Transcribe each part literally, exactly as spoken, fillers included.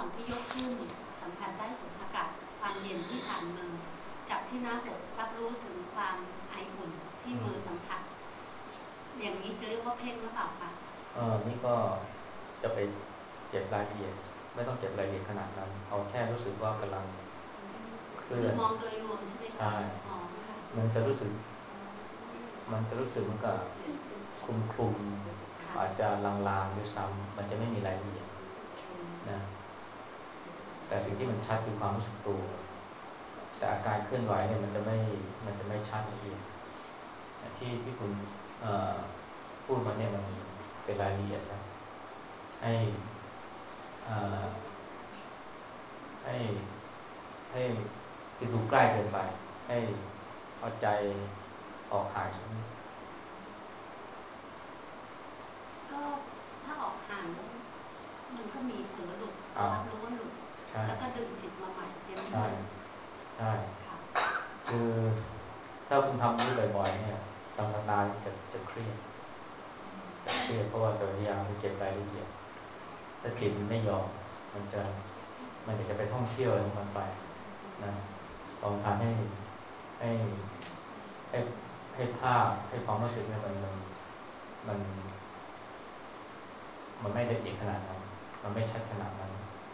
องที่ยกขึ้นสัมผัสได้ถึงอากาศความเย็นที่ผ่านมือกับที่หน้าอกรับรู้ถึงความไออุ่นที่มือสัมผัสอย่างนี้จะเรียกว่าเพ่งหรือเปล่าคะเออนี่ก็จะไปเก็บรายละเอียดไม่ต้องเก็บรายละเอียดขนาดนั้นเอาแค่รู้สึกว่ากำลังเคลื่คืออนมองโดยรวมใช่ไหมคะใช่อ๋อค่ะมันจะรู้สึกมันจะรู้สึกเหมือนกับคลุมคลุมอาจจะลางๆด้วยซ้ำมันจะไม่มีรายละเอียดนะแต่สิ่งที่มันชัดคือความรู้สึกตัวแต่อาการเคลื่อนไหวเนี่ยมันจะไม่มันจะไม่ชัดละเอียดที่ที่คุณพูดมาเนี่ยมันเป็นรายละเอียดแล้วให้ให้ให้ที่ดูใกล้เกินไปให้เอาใจออกห่างสักนิดก็ถ้าออกห่างแล้วมันก็มีเผลอหลุดอ้าวรับรู้ว่าหลุดใช่แล้วก็ดึงจิตมาใหม่ยังไม่ใช่หลุดใช่ค่ะคือถ้าคุณทำนี้บ่อยๆเนี่ยทำนานๆจะจะเครียดจะเครียดเพราะว่าจะพยายามไปเก็บรายละเอียดถ้าจิตมันไม่ยอมมันจะมันจะไปท่องเที่ยวอะไรของมันไปนะลองทำให้ให้ให้ให้ภาพให้ความรู้สึกเนี่ยมันมันมันมันไม่ละเอียดขนาดนั้นมันไม่ชัดขนาดนั้น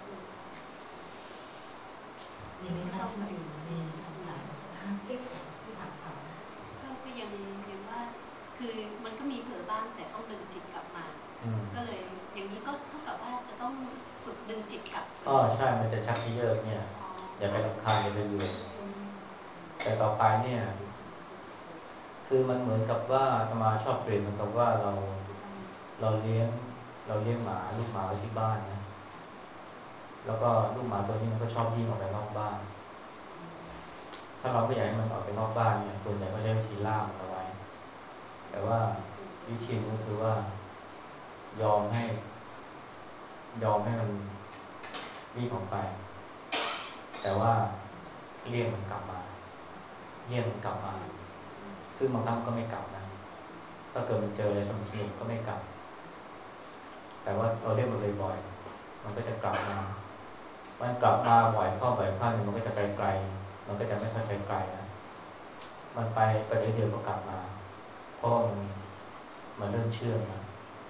มีไหมคะที่อยู่มีคำถามห้ามเจ๊กที่ถามเขาก็ก็ยังยังว่าคือมันก็มีเผลอบ้างแต่ต้องดึงจิตกลับมาก็เลยอย่างนี้ก็เท่ากับว่าจะต้องฝึกดึงจิตกลับอ๋อใช่มันจะชักที่เยอะเนี่ยอย่าไปรำคาญอย่าไปเบื่อแต่ต่อไปเนี่ยคือมันเหมือนกับว่าอาตมาชอบเปรียบเหมือนกับว่าเราเราเลี้ยงเราเลี้ยงหมาลูกหมาไว้ที่บ้านนะแล้วก็ลูกหมาตัวนี้มันก็ชอบวิ่งออกไปนอกบ้านถ้าเราไม่อยากให้มันออกไปนอกบ้านเนี่ยส่วนใหญ่ก็ใช้วิธีล่ามมันเอาไว้แต่ว่าวิธีก็คือว่ายอมให้ยอมให้มันวิ่งออกไปแต่ว่าเรียกมันกลับมาเรียกมันกลับมาซึ่งบางครั้งก็ไม่กลับนะถ้าเกิดมันเจออะไรสนุกๆก็ไม่กลับแต่ว่าเราเรียกมันบ่อยๆมันก็จะกลับมามันกลับมาบ่อยเข้าบ่อยเข้าเนี่ยมันก็จะไกลๆมันก็จะไม่ค่อยไกลๆนะมันไปไปเรื่อยๆก็กลับมาเพราะมันมันเริ่มเชื่องนะ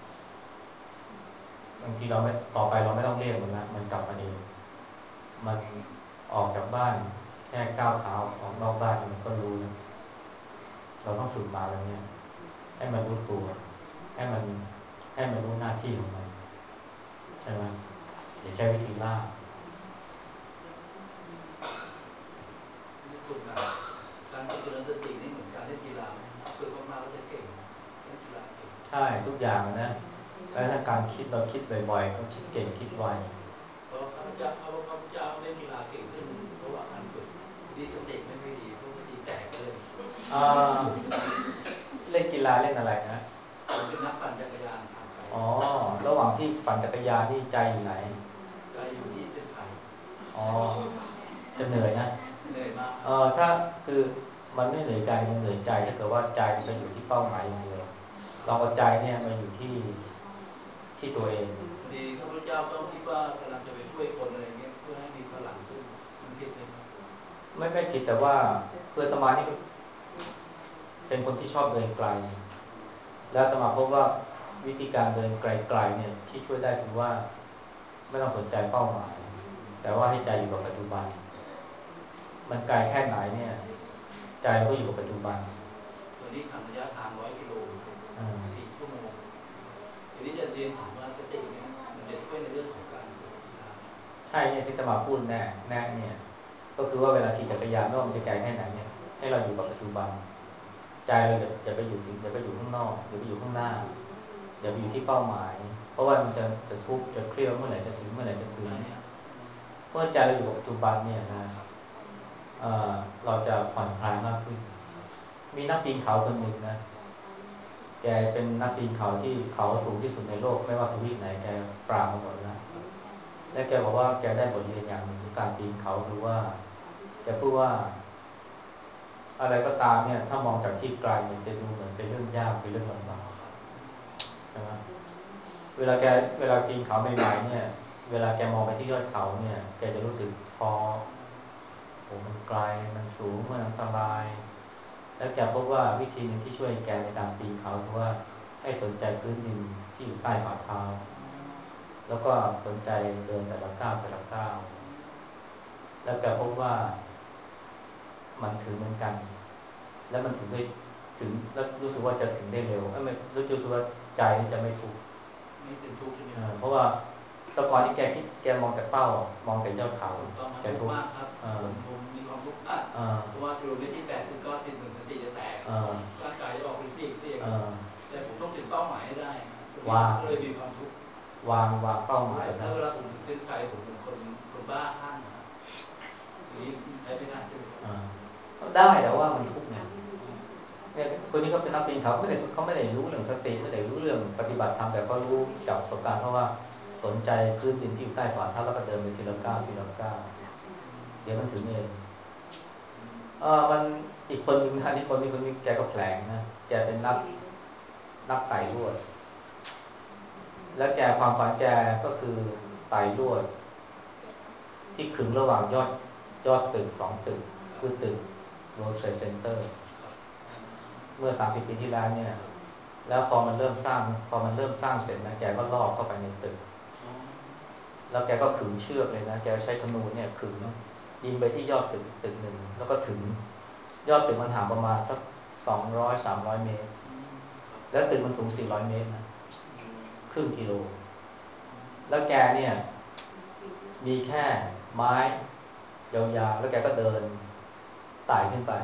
บางทีเราไม่ต่อไปเราไม่ต้องเรียกมันนะมันกลับมาเองมันออกจากบ้านแค่ก้าวเท้าออกนอกบ้านมันก็รู้นะเราต้องฝึกมาแบบนี้ให้มันรู้ตัวให้มันให้มันรู้หน้าที่ของมันใช่ไหมอย่าใช้วิธีล่านี่คุณนะการฝึกเจริญสตินี่เหมือนการเล่นกีฬาไหมฝึกมากๆแล้วจะเก่งเล่นกีฬาเก่งใช่ทุกอย่างนะแล้วถ้าการคิดเราคิดบ่อยๆก็คิดเก่งคิดไวเพราะข้าพเจ้าเขาข้าพเจ้าเล่นกีฬาเก่งขึ้นเพราะว่าการฝึกดีสติไม่ค่อยดีเพราะสติแตกเลยเล่นกีฬาเล่นอะไรนะผมเป็นนักปั่นจักรยานทางไกลอ๋อระหว่างที่ปั่นจักรยานนี่ใจอยู่ไหนใจอยู่ที่เส้นชัยอ๋อจะเหนื่อยนะเหนื่อยมากเออถ้าคือมันไม่เหนื่อยกายมันเหนื่อยใจถ้าเกิดว่าใจมันไปอยู่ที่เป้าหมายอย่างเดียวเราเอาใจเนี่ยมาอยู่ที่ที่ตัวเองพอดีข้าพเจ้าต้องคิดว่ากำลังจะไปช่วยคนอะไรเงี้ยเพื่อให้มีพลังขึ้นมันผิดใช่ไหมไม่ไม่ผิดแต่ว่าเพื่อนตมานี่เป็นคนที่ชอบเดินไกลแล้วตมาพบว่าวิธีการเดินไกลๆเนี่ยที่ช่วยได้คือว่าไม่ต้องสนใจเป้าหมายแต่ว่าให้ใจอยู่กับปัจจุบันมันไกลแค่ไหนเนี่ยใจเราก็อยู่กับปัจจุบันตอนนี้ทำระยะทางร้อยกิโลสี่ชั่วโมงทีนี้จะเรียนถามว่าสติเนี่ยมันจะช่วยในเรื่องของการฝึกกีฬาใช่เนี่ยที่จะมาพูดแน่แน่เนี่ยก็คือว่าเวลาขี่จักรยานไม่ว่ามันจะไกลแค่ไหนเนี่ยให้เราอยู่กับปัจจุบันใจเราอย่าอย่าไปอยู่ถึงอย่าไปอยู่ข้างนอกอย่าไปอยู่ข้างหน้าอย่าไปอยู่ที่เป้าหมายเพราะว่ามันจะจะทุกข์จะเครียดเมื่อไหร่จะถึงเมื่อไหร่จะถึงเมื่อใจเราอยู่กับปัจจุบันเนี่ยนะเอ่อเราจะผ่อนคลายมากขึ้นมีนักปีนเขาคนหนึ่งนะแกเป็นนักปีนเขาที่เขาสูงที่สุดในโลกไม่ว่าทวีปไหนแกปราบมาหมดแล้วและแกบอกว่าแกได้บทเรียนอย่างหนึ่งของการปีนเขาคือว่าแกพูดว่าอะไรก็ตามเนี่ยถ้ามองจากที่ไกลมันจะดูเหมือนเป็นเรื่องยากเป็นเรื่องลำบากใช่ไหมเวลาแกเวลาปีนเขาใหม่ๆเนี่ยเวลาแกมองไปที่ยอดเขาเนี่ยแกจะรู้สึกท้อโอ้มันไกลมันสูงมันอันตรายแล้วแกพบว่าวิธีหนึ่งที่ช่วยแกในการปีนเขาคือว่าให้สนใจพื้นดินที่อยู่ใต้ฝ่าเท้าแล้วก็สนใจเดินแต่ละก้าวแต่ละก้าวแล้วแกพบว่ามันถึงเหมือนกันแล้วมันถึงได้ถึงแล้วรู้สึกว่าจะถึงได้เร็วไม่รู้สึกว่าใจจะไม่ทุกข์ไม่เป็นทุกข์ใช่ไหมเพราะว่าตะกอนที่แกคิดแกมองแต่เป้ามองแต่ยอดเขาแกทุกข์มากครับผมผมมีความทุกข์มากเพราะว่ากิโลเมตรที่แปดสิบก็สิบหนึ่งสติจะแตกร่างกายจะออกเป็นซีกซีกแต่ผมต้องถึงเป้าหมายให้ได้วางเลยมีความทุกข์วางวางเป้าหมายแล้วเวลาผมเส้นชัยผมเป็นคนคนบ้าข้างนะนี้ใช้ไม่ได้ใช่ไหมได้แต่ว่ามันทุกข์ไงเนี่ยคนนี้เขาเป็นนักปีนเขาไม่ได้เขาไม่ได้รู้เรื่องสติไม่ได้รู้เรื่องปฏิบัติธรรมแต่เขารู้จากประสบการณ์เพราะว่าสนใจพื้นดินที่อยู่ใต้ฝ่าเท้าแล้วก็เดินไปทีละก้าวทีละก้าวเดี๋ยวมันถึงเองเออมันอีกคนนึงนะที่คนนี้คนนี้แกก็แผลงนะแกเป็นนักนักไต่ลวดและแกความฝันแกก็คือไต่ลวดที่ขึงระหว่างยอดยอดตึกสองตึกคือตึก World Trade Center เมื่อสามสิบปีที่แล้วเนี่ยแล้วพอมันเริ่มสร้างพอมันเริ่มสร้างเสร็จนะแกก็ลอดเข้าไปในตึกแล้วแกก็ขึงเชือกเลยนะแกใช้ธนูเนี่ยขึงยิงไปที่ยอดตึกตึกหนึ่งแล้วก็ถึงยอดตึกมันห่างประมาณสักสองร้อยสามร้อยเมตรแล้วตึกมันสูงสี่ร้อยเมตรนะครึ่งกิโลแล้วแกเนี่ยมีแค่ไม้ยาวๆแล้วแกก็เดินไต่ขึ้นไป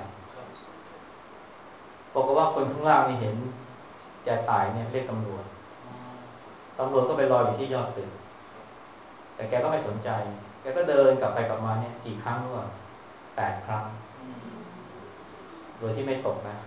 บอกว่าคนข้างล่างนี่เห็นแกไต่เนี่ยเรียกตำรวจตำรวจก็ไปรออยู่ที่ยอดตึกแต่แกก็ไม่สนใจแกก็เดินกลับไปกลับมาเนี่ยกี่ครั้งรู้ป่ะแปดครั้งโดยที่ไม่ตกนะ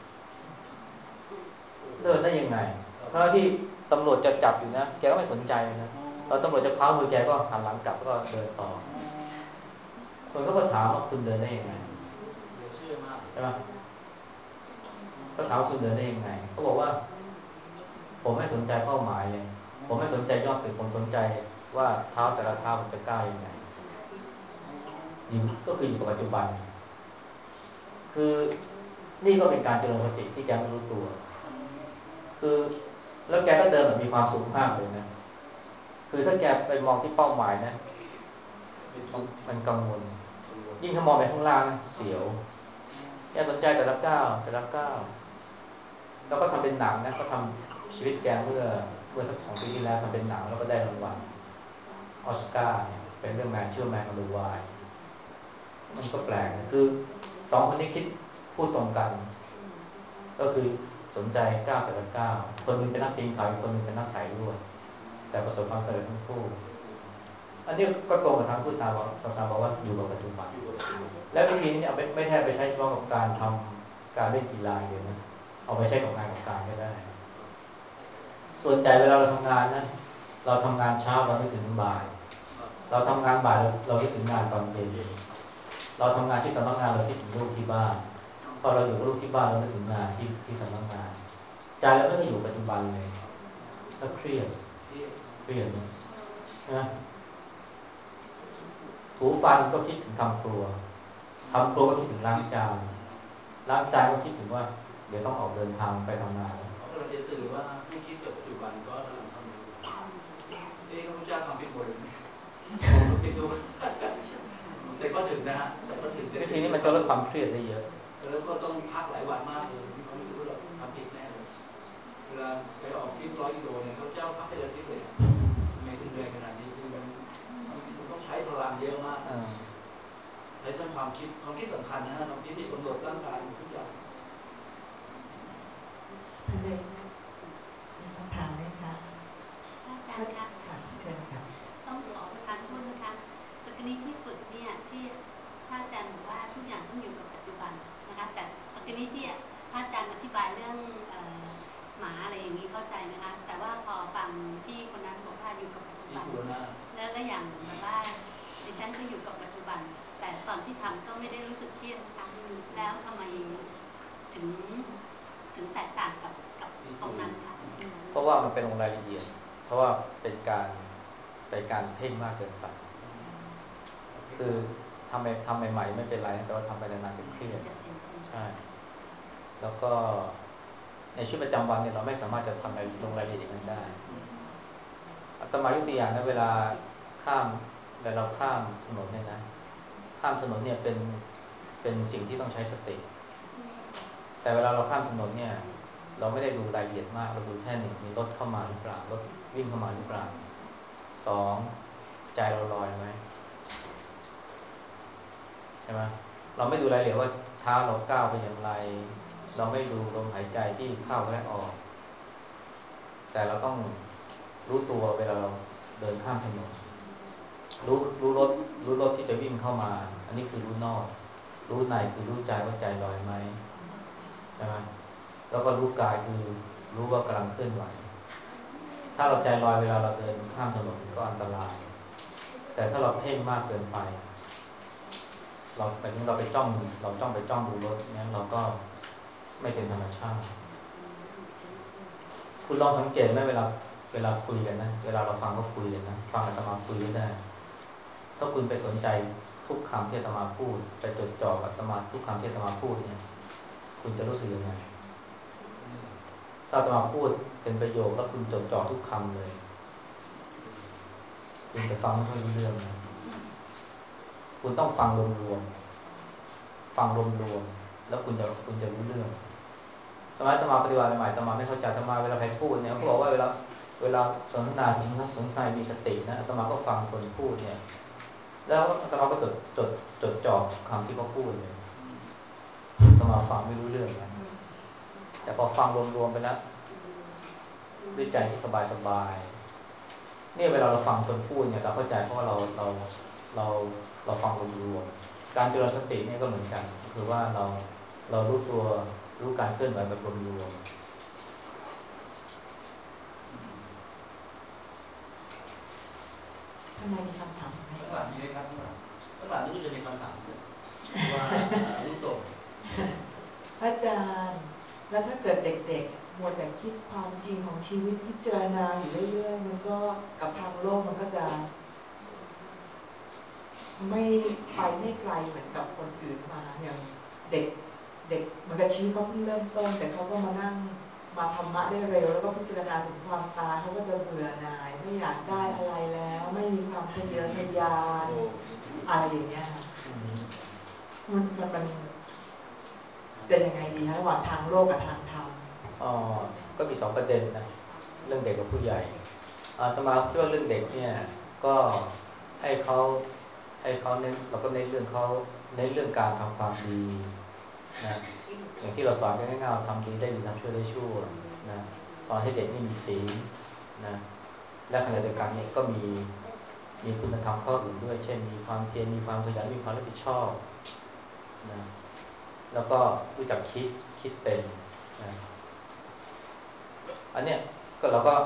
เดินได้ยังไงถ้าที่ตำรวจจะจับอยู่นะแกก็ไม่สนใจนะพอตำรวจจะคว้ามือแกก็หันหลังกลับแล้วก็เดินต่อคนก็มาถามว่าคุณเดินได้ยังไงใช่ไหมก็ถามคุณเดินได้ยังไงเขาบอกว่าผมไม่สนใจเป้าหมายเลยผมไม่สนใจยอดตึกผมสนใจว่าเท้าแต่ละเท้าผมจะก้าวยังไงอยู่ก็คืออยู่กับปัจจุบันคือนี่ก็เป็นการเจริญสติที่แกไม่รู้ตัวคือแล้วแกก็เดินแบบมีความสุขมากเลยนะคือถ้าแกไปมองที่เป้าหมายนะมันกังวลยิ่งถ้ามองไปข้างล่างนะเสียวแกสนใจแต่ละก้าวแต่ละก้าวแล้วก็ทำเป็นหนังนะก็ทำชีวิตแกเมื่อเมื่อสักสองปีที่แล้วทำเป็นหนังแล้วก็ได้รางวัลออสการ์เนี่ยเป็นเรื่องแมนชื่อแมนอลูวายมันก็แปลกนะคือสองคนนี้คิดพูดตรงกันก็คือสนใจก้าวแต่ละก้าวคนนึงเป็นนักปีนเขาคนนึงเป็นนักไต่ลวดแต่ประสบความสำเร็จทั้งคู่อันนี้ก็ตรงกับทางผู้สาวสาวบอกว่าอยู่กับปัจจุบันและวิธีนี้เอาไม่ไม่แทบไปใช้เฉพาะกับการทำการเล่นกีฬาเดียวนะเอาไปใช้กับงานกับการก็ได้ส่วนใหญ่เวลาเราทำงานนะเราทำงานเช้าเราไม่ถึงบ่ายเราทำงานบ่ายเราเราไม่ถึงงานตอนเย็นเราทำงานที่สำนักงานเราคิดถึงลูกที่บ้านพอเราอยู่กับลูกที่บ้านเราไม่ถึงงานที่ที่สำนักงานใจเราไม่ได้อยู่ปัจจุบันเลยก็เครียดเครียดนะถูฟันก็คิดถึงทำครัวทำครัวก็คิดถึงล้างจานล้างจานก็คิดถึงว่าเดี๋ยวต้องออกเดินทางไปทำงานเราจะสื่อว่าให้คิดกับปัจจุบันก็กำลังทำอยู่เอ๊ะพระพุทธเจ้าทำผิดหมดเลยผิดทุกแต่ก็ถึงนะฮะแต่ก็ถึงวิธีนี้มันจะลดความเครียดได้เยอะแล้วก็ต้องพักหลายวันมากเลยมีความรู้สึกว่าเราทำผิดแน่เลยเวลาไปออกทริปร้อยกิโลเนี่ยพระเจ้าพักไปเลยที่เลยไม่ถึงเลยขนาดนี้คือมันมันต้องใช้พลังเยอะมากใช้ทั้งความคิดความคิดสำคัญนะฮะความคิดที่กำหนดร่างกายทุกอย่างท่านใดมีคำถามไหมคะอาจารย์คะเชิญค่ะต้องขอประทานโทษนะคะแต่กรณีที่ฝึกเนี่ยที่พระอาจารย์บอกว่าทุกอย่างต้องอยู่กับปัจจุบันนะคะแต่กรณีที่พระอาจารย์อธิบายเรื่องหมาอะไรอย่างนี้เข้าใจนะคะแต่ว่าพอฟังพี่คนนั้นบอกว่าอยู่กับปัจจุบันแล้วและอย่างแบบว่าดิฉันก็อยู่กับปัจจุบันแต่ตอนที่ทำก็ไม่ได้รู้สึกเครียดนะคะแล้วทำไมถึงถึงแตกต่างกับกับตรงนั้นค่ะเพราะว่ามันเป็นรายละเอียดเพราะว่าเป็นการไปการเพ่งมากเกินไปคือทำไปทำใหม่ๆไม่เป็นไรแต่ว่าทำไปนานๆจะเครียดใช่แล้วก็ในชีวิตประจำวันเนี่ยเราไม่สามารถจะทำอะไรลงรายละเอียดอย่างนั้นได้อาตมายกตัวอย่างนะเวลาข้ามเวลาเราข้ามถนนเนี่ยนะข้ามถนนเนี่ยเป็นเป็นสิ่งที่ต้องใช้สติแต่เวลาเราข้ามถนนเนี่ยเราไม่ได้ดูรายละเอียดมากเราดูแค่หนึ่งมีรถเข้ามาหรือเปล่ารถวิ่งเข้ามาหรือเปล่าสองใจเราลอยไหมใช่ไหมเราไม่ดูรายละเอียดว่าเท้าเราก้าวไปอย่างไรเราไม่ดูลมหายใจที่เข้าและออกแต่เราต้องรู้ตัวเวลาเราเดินข้ามถนนรู้รู้รถรู้รถที่จะวิ่งเข้ามาอันนี้คือรู้นอกรู้ในคือรู้ใจว่าใจลอยไหมใช่ไหมแล้วก็รู้กายคือรู้ว่ากำลังเคลื่อนไหวถ้าเราใจลอยเวลาเราเดินข้ามถนนก็อันตรายแต่ถ้าเราเพ่งมากเกินไปเราแบบนี้เราไปจ้องเราจ้องไปจ้องดูรถเนี่ยเราก็ไม่เป็นธรรมชาติคุณลองสังเกตไหมเวลาเวลาคุยกันนะเวลาเราฟังเขาคุยกันนะฟังอาตมาคุยได้ถ้าคุณไปสนใจทุกคำที่อาตมาพูดไปจดจ่อกับอาตมาทุกคำที่อาตมาพูดเนี่ยคุณจะรู้สึกยังไงถ้าอาตมาพูดเป็นประโยคแล้วคุณจดจ่อทุกคำเลยคุณจะฟังไม่ค่อยรู้เรื่องนะคุณต้องฟังรวมๆฟังรวมๆแล้วคุณจะคุณจะรู้เรื่องสมัยอาตมาปฏิบัติใหม่ๆอาตมาไม่เข้าใจอาตมาเวลาใครพูดเนี่ยเขาบอกว่าเวลาเวลาสนทนาสนทนาสนทนามีสตินะอาตมาก็ฟังคนพูดเนี่ยแล้วอาตมาก็จดจดจดจ่อคำที่เขาพูดเลยอาตมาฟังไม่รู้เรื่องนะแต่พอฟังรวมๆไปแล้วด้วยใจที่สบายๆนี่เวลาเราฟังคนพูดเนี่ยเราเข้าใจเพราะว่าเราเราเราเราฟังรวมๆการเจริญสติเนี่ยก็เหมือนกันคือว่าเราเรารู้ตัวรู้การเคลื่อนไหวแบบรวมทำไมมีคำถามไหมข้างหลังมีไหมครับข้างหลังข้างหลังนี่จะมีคำถามด้วยว่าลูกโตพระอาจารย์แล้วถ้าเกิดเด็กๆมัวแต่คิดความจริงของชีวิตพิจารณาอยู่เรื่อยๆมันก็กับทางโลกมันก็จะไม่ไปไม่ไกลเหมือนกับคนอื่นมาอย่างเด็กเด็กมันกับชีวิตเขาเพิ่งเริ่มต้นแต่เขาก็มานั่งมาธรรมะได้เร็วแล้วก็พิจารณาถึงความตายเขาก็จะเบื่อหน่ายไม่อยากได้อะไรแล้วไม่มีความทะเยอทะยานอะไรอย่างเงี้ยมันมันมันจะยังไงดีคะระหว่างทางโลกกับทางธรรมอ๋อก็มีสองประเด็นนะเรื่องเด็กกับผู้ใหญ่อาตมาคิดว่าเรื่องเด็กเนี่ยก็ให้เขาให้เขาเน้นเราก็เน้นเรื่องเขาเน้นเรื่องการทำความดีนะอย่างที่เราสอนกันง่ายๆทำดีได้ดีทำชั่วได้ชั่วนะสอนให้เด็กนี่มีศีลนะและขณะเดียวกันเนี่ยก็มีมีคุณธรรมข้ออื่นด้วยเช่นมีความเพียรมีความขยันมีความรับผิดชอบนะแล้วก็รู้จักคิดคิดเป็นนะอันเนี้ยก็เราก็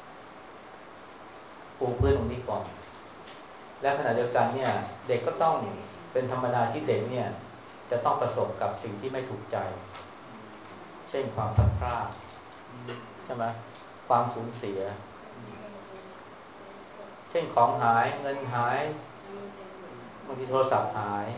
ปูพื้นตรงนี้ก่อนและขณะเดียวกันเนี่ยเด็กก็ต้องเป็นธรรมดาที่เด็กเนี่ยจะต้องประสบกับสิ่งที่ไม่ถูกใจเช่นความพลัดพรากใช่ไหมความสูญเสียเช่นของหายเงินหายบางทีโทรศัพท์หาย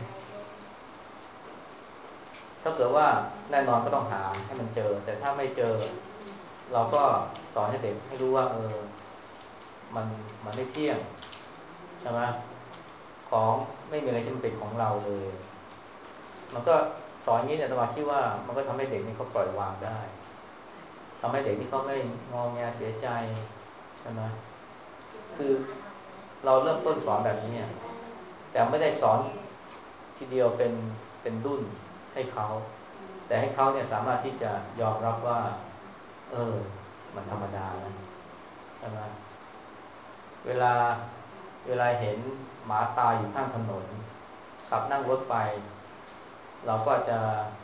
ถ้าเกิดว่าแน่นอนก็ต้องหาให้มันเจอแต่ถ้าไม่เจอเราก็สอนให้เด็กให้รู้ว่าเออมันมันไม่เที่ยงใช่ไหมของไม่มีอะไรที่มันเป็นของเราเลยมันก็สอนอย่างนี้เนี่ยตมาคิดว่ามันก็ทำให้เด็กนี่เขาปล่อยวางได้ทำให้เด็กนี่เขาไม่งอแงเสียใจใช่ไหมคือเราเริ่มต้นสอนแบบนี้แต่ไม่ได้สอนทีเดียวเป็นเป็นดุ้นให้เขาแต่ให้เขาเนี่ยสามารถที่จะยอมรับว่าเออมันธรรมดานะใช่ไหมเวลาเวลาเห็นหมาตายอยู่ข้างถนนขับนั่งรถไปเราก็จะ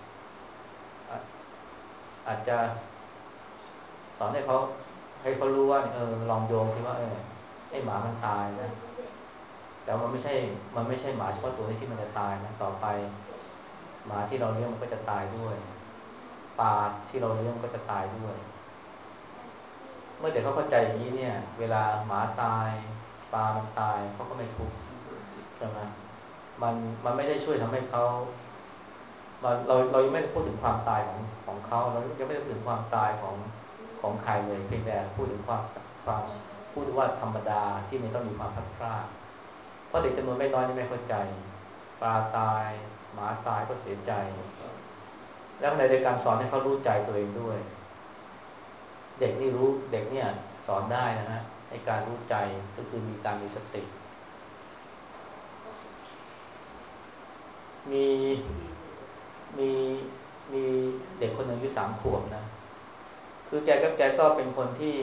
อาจจะสอนให้เขาให้เขารู้ว่าเออลองโยงที่ว่าเออไอ้หมามันตายนะแต่มันไม่ใช่มันไม่ใช่หมาเฉพาะตัวที่มันจะตายนะต่อไปหมาที่เราเลี้ยงมันก็จะตายด้วยปลาที่เราเลี้ยงก็จะตายด้วยเมื่อเด็กเขาเข้าใจอย่างนี้เนี่ยเวลาหมาตายปปลามันตายเขาก็ไม่ทุกข์ใช่ไหมมันมันไม่ได้ช่วยทำให้เขาเราเราเรายังไม่ได้พูดถึงความตายของของเขาเรายังไม่ได้พูดถึงความตายของของใครเลยเพียงแต่พูดถึงความความพูดถึงว่าธรรมดาที่มันต้องมีความพลัดพรากเพราะเด็กจำนวนไม่น้อยที่ไม่เข้าใจปลาตายหมาตายก็เสียใจแล้วในการสอนให้เขารู้ใจตัวเองด้วยเด็กนี่รู้เด็กเนี่ยสอนได้นะฮะในการรู้ใจก็คือมีการมีสติมีมีมีเด็กคนหนึ่งอายุสามขวบนะคือแกก็แกก็เป็นคนที่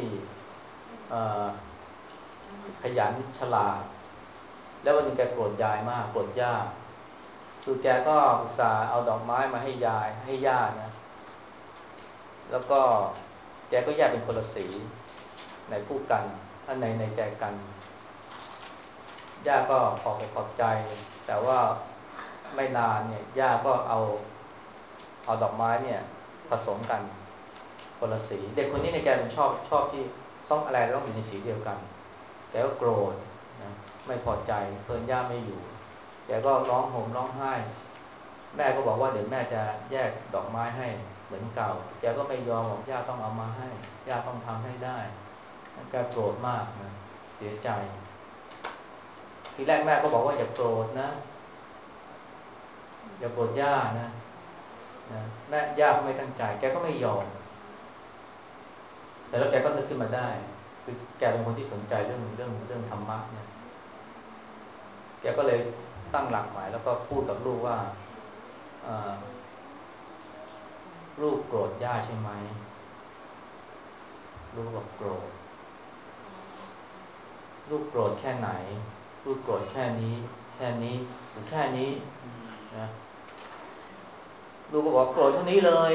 ขยันฉลาดแล้ววันนึงแกโกรธยายมากโกรธย่าคือแกก็อุตส่าห์เอาดอกไม้มาให้ยายให้ย่านะแล้วก็แกก็แยกเป็นคนละสีในคู่กันอันไหนในใจกันย่าก็ขอบขอบใจแต่ว่าไม่นานเนี่ยย่าก็เอาเอาดอกไม้เนี่ยผสมกันคนละสีเด็กคนนี้ในแกมันชอบชอบที่ต้องอะไรต้องอยู่ในสีเดียวกันแกก็โกรธนะไม่พอใจเพิ่นย่าไม่อยู่แกก็ร้องห่มร้องไห้แม่ก็บอกว่าเดี๋ยวแม่จะแยกดอกไม้ให้เหมือนเก่าแกก็ไม่ยอมบอกย่าต้องเอามาให้ย่าต้องทำให้ได้แกโกรธมากนะเสียใจทีแรกแม่ก็บอกว่าอย่าโกรธนะอย่าโกรธย่านะนะแม่ย่าก็ไม่ตั้งใจแกก็ไม่ยอมแต่แล้วแกก็นึกขึ้นมาได้คือแกเป็นคนที่สนใจเรื่องเรื่องเรื่องธรรมะเนี่ยแกก็เลยตั้งหลักหมายแล้วก็พูดกับลูกว่าลูกโกรธย่าใช่ไหมลูกบอกโกรธลูกโกรธแค่ไหนลูกโกรธแค่นี้แค่นี้หรือแค่นี้นะลูกก็บอกโกรธเท่านี้เลย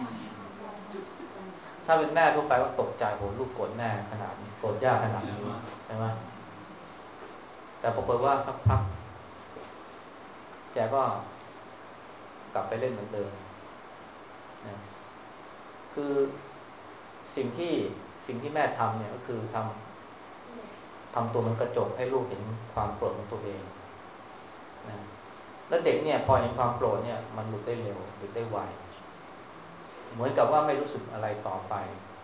ถ้าเป็นแม่ทั่วไปก็ตกใจโหลูกโกรธแม่ขนาดนี้โกรธย่าขนาดนี้ใช่ไหมแต่ปรากฏว่าสักพักแกก็กลับไปเล่นเหมือนเดิมนะคือสิ่งที่สิ่งที่แม่ทำเนี่ยก็คือทำทำตัวมันกระจกให้ลูกเห็นความโกรธของตัวเองนะแล้วเด็กเนี่ยพอเห็นความโกรธเนี่ยมันหลุดได้เร็วหลุดได้ไวเหมือนกับว่าไม่รู้สึกอะไรต่อไป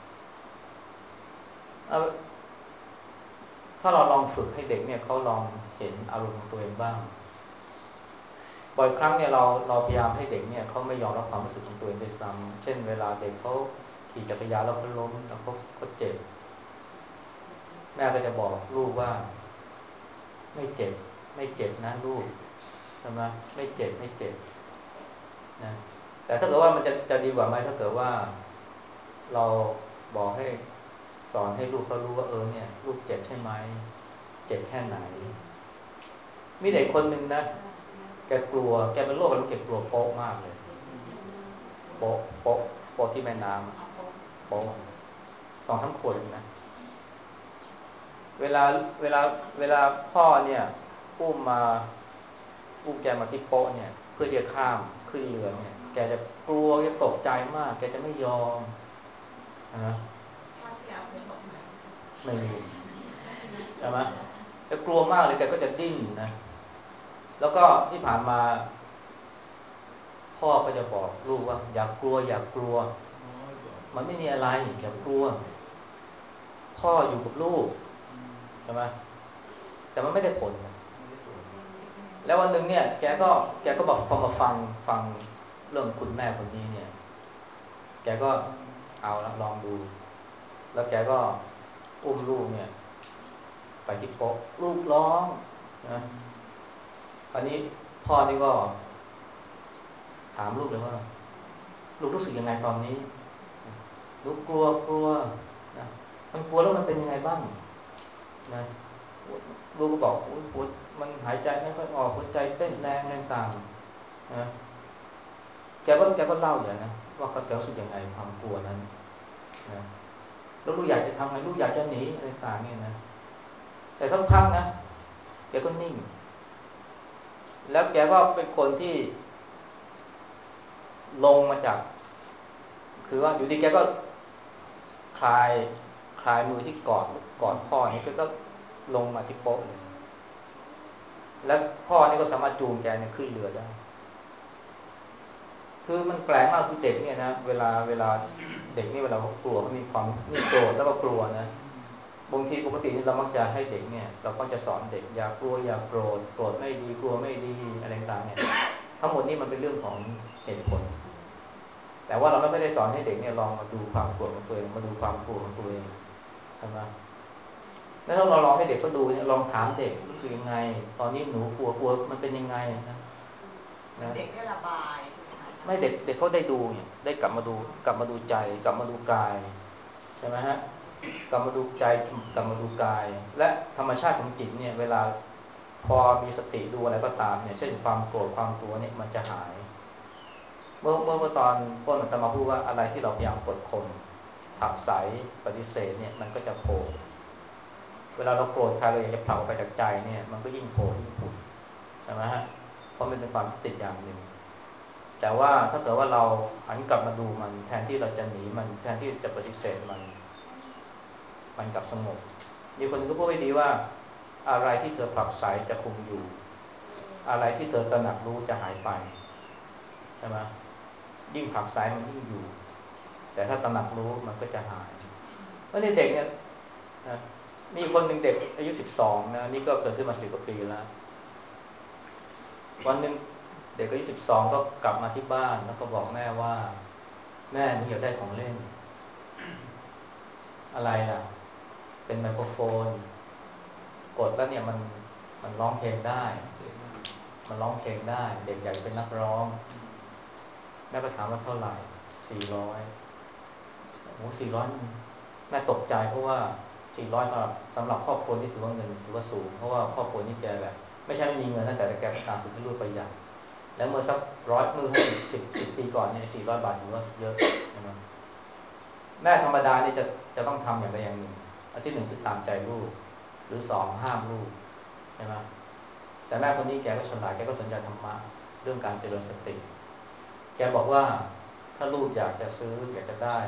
ถ้าเราลองฝึกให้เด็กเนี่ยเขาลองเห็นอารมณ์ของตัวเองบ้างบ่อยครั้งเนี่ยเราเราพยายามให้เด็กเนี่ยเขาไม่ยอมรับความรู้สึกของตัวเองด้วยซ้ำเช่นเวลาเด็กเขาขี่จักรยานแล้วเขาล้มแล้วเขาเขาเจ็บแม่ก็จะบอกลูกว่าไม่เจ็บไม่เจ็บนะลูกใช่ไหมไม่เจ็บไม่เจ็บนะแต่ถ้าเกิดว่ามันจะจะดีกว่าไหมถ้าเกิดว่าเราบอกให้สอนให้ลูกเขารู้ว่าเออเนี่ยลูกเจ็บใช่ไหมเจ็บแค่ไหนมีเด็กคนหนึ่งนะแกกลัวแกเป็นโรคอะไรแกกลัวโป๊ะมากเลยโป๊ะโป๊ะโป๊ะที่แม่น้ำโป๊ะสองสามขวดนะเวลาเวลาเวลาพ่อเนี่ยอุ้มมาอุ้มแกมาที่โป๊ะเนี่ยเพื่อจะข้ามขึ้นเรือเนี่ยแกจะกลัวแกตกใจมากแกจะไม่ยอมนะชาติที่แล้วเคยบอกไหมไม่รู้ใช่ไหมแกกลัวมากเลยแกก็จะดิ้นนะแล้วก็ที่ผ่านมาพ่อก็จะบอกลูกว่าอย่ากลัวอย่ากลัวมันไม่มีอะไรอย่ากลัวพ่ออยู่กับลูกใช่ไหมแต่มันไม่ได้ผลนะแล้ววันหนึ่งเนี่ยแกก็แกก็บอกพอมาฟังฟังเรื่องคุณแม่คนนี้เนี่ยแกก็เอาละลองดูแล้วแกก็อุ้มลูกเนี่ยไปที่โป๊ะลูกร้องนะอันนี้พ่อนี่ก็ถามลูกเลยว่าลูกรู้สึกยังไงตอนนี้ลูกกลัวกลัวนะมันกลัวแล้วมันเป็นยังไงบ้างนะลูกก็บอกปวดมันหายใจไม่ค่อยออกหัวใจเต้นแรงต่างๆนะแกก็แกก็เล่าอย่างนะว่าเขารู้สึกยังไงความกลัวนั้นนะแล้วลูกอยากจะทำไงลูกอยากจะหนีอะไรต่างเนี่ยนะแต่สักพักนะแกก็นิ่งแล้วแกก็เป็นคนที่ลงมาจากคือว่าอยู่ดีแกก็คลายคลายมือที่กอดกอดพ่อเนี่ยแกก็ลงมาที่โป๊ะเลยและพ่อนี่ก็สามารถจูงแกเนี่ยขึ้นเรือได้คือมันแปลกมากคือเด็กเนี่ยนะเวลาเวลาเด็กนี่เวลาเขากลัวเขามีความมีโกรธแล้วก็กลัวนะบางทีปกตินี่เรามักจะให้เด็กเนี่ยเราก็จะสอนเด็กอย่ากลัวอย่าโกรธโกรธไม่ดีกลัวไม่ดีอะไรต่างๆเนี่ยทั้งหมดนี้มันเป็นเรื่องของเหตุผลแต่ว่าเราไม่ได้สอนให้เด็กเนี่ยลองมาดูความกลัวของตัวเองมาดูความกลัวของตัวเองใช่ไหมแล้วถ้าเราลองให้เด็กเขาดูลองถามเด็กรู้สึกยังไงตอนนี้หนูกลัวกลัวมันเป็นยังไงนะเด็กได้ระบายใช่ไหมคะไม่เด็กเด็กเขาได้ดูเนี่ยได้กลับมาดูกลับมาดูใจกลับมาดูกายใช่ไหมฮะกลับมาดูใจกลับมาดูกายและธรรมชาติของจิตเนี่ยเวลาพอมีสติดูอะไรก็ตามเนี่ยเช่นความโกรธความกลัวเนี่ยมันจะหายเมื่อเมื่อเมื่อตอนต้นอาตมาพูดว่าอะไรที่เราพยายามกดข่มผักใสปฏิเสธเนี่ยมันก็จะโผล่เวลาเราโกรธใครเราอยากจะเผาไปจากใจเนี่ยมันก็ยิ่งโผล่ยิ่งผุดใช่ไหมฮะเพราะมันเป็นความติดอย่างหนึ่งแต่ว่าถ้าเกิดว่าเราหันกลับมาดูมันแทนที่เราจะหนีมันแทนที่จะปฏิเสธมันมันกลับสงบมีคนนึงก็พูดไว้ดีว่าอะไรที่เธอผลักไสจะคงอยู่อะไรที่เธอตระหนักรู้จะหายไปใช่ไหมยิ่งผลักไสมันยิ่งอยู่แต่ถ้าตระหนักรู้มันก็จะหายเพราะในเด็กเนี่ยนะมีคนหนึ่งเด็กอายุสิบสองนะนี่ก็เกิดขึ้นมาสิบกว่าปีแล้ววันหนึ่งเด็กอายุสิบสองก็กลับมาที่บ้านแล้วก็บอกแม่ว่าแม่หนูอยากได้ของเล่นอะไรล่ะเป็นไมโครโฟนกดแล้วเนี่ยมันมันร้องเพลงได้มันร้องเพลงได้เด็กอยากเป็นนักร้องแม่ก็ถามว่าเท่าไหร่สี่ร้อยโอ้สี่ร้อยแม่ตกใจเพราะว่าสี่ร้อยสำหรับสำหรับครอบครัวที่ถือว่าเงินถือว่าสูงเพราะว่าครอบครัวนี้แกแบบไม่ใช่ไม่มีเงินนะแต่แกต้องการฝึกให้ลูกประหยัดแล้วเมื่อสักร้อยเมื่อสิบสิบสิบปีก่อนเนี่ยสี่ร้อยบาทถือว่าเยอะนะแม่ธรรมดาเนี่ยจะจะต้องทำอย่างใดอย่างหนึ่งอันที่หนึ่งคือตามใจลูกหรือสองห้ามลูกใช่ไหมแต่แม่คนนี้แกก็ฉลาดแกก็สนใจธรรมะเรื่องการเจริญสติแกบอกว่าถ้าลูกอยากจะซื้ออยากจะได้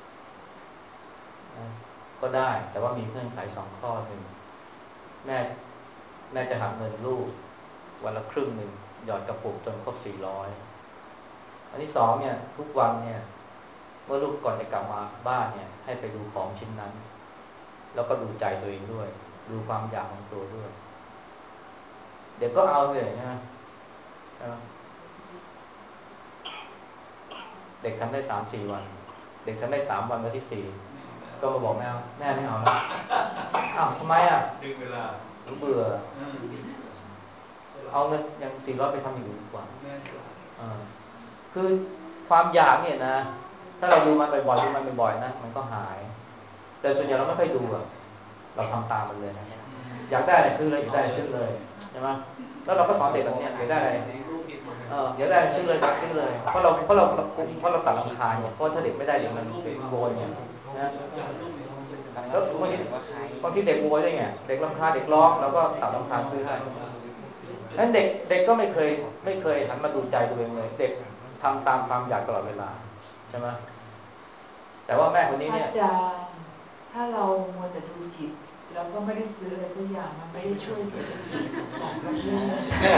ก็ได้แต่ว่ามีเงื่อนไขสองข้อหนึ่งแม่แม่จะหักเงินลูกวันละครึ่งหนึ่งหยอดกระปุกจนครบสี่ร้อยอันที่สองเนี่ยทุกวันเนี่ยเมื่อลูกก่อนจะกลับมาบ้านเนี่ยให้ไปดูของชิ้นนั้นแล้วก็ดูใจตัวเองด้วยดูความอยากของตัวด้วยเด็กก็เอาเลยนะเด็กทำได้สามสี่วันเด็กทำได้สามวันวันที่สี่ก็มาบอกแม่แม่ไม่เอาแล้วอ้าวทำไมอ่ะดึงเวลารู้เบื่อเอาเงินยังสี่ร้อยไปทำอย่างอื่นดีกว่าคือความอยากเนี่ยนะถ้าเราดูมันบ่อยๆดูมันบ่อยๆนะมันก็หายแต่ส่วนใหญ่เราไม่ค่อยดูอ่ะเราทำตามมันเลยอยากได้อะไรซื้อเลยอยากได้ซื้อเลยใช่ไหมแล้วเราก็สอนเด็กแบบนี้อยากได้อะไรเอออยากได้ซื้อเลยอยากซื้อเลยเพราะเราเพราะเราเพราะเราตัดรำคาญเนี่ยเพราะถ้าเด็กไม่ได้เดี๋ยวมันเป็นโวยเนี่ยนะแล้วบางทีบางทีเด็กโวยด้วยไงเด็กรำคาญเด็กร้องเราก็ตัดรำคาญซื้อให้นั้นเด็กเด็กก็ไม่เคยไม่เคยหันมาดูใจตัวเองเลยเด็กทำตามความอยากตลอดเวลาใช่ไหมแต่ว่าแม่คนนี้เนี่ยอาจารย์ถ้าเรามัวแต่ดูจิตเราก็ไม่ได้ซื้ออะไรสักอย่างมันไม่ได้ช่วยเศรษฐกิจของประเทศ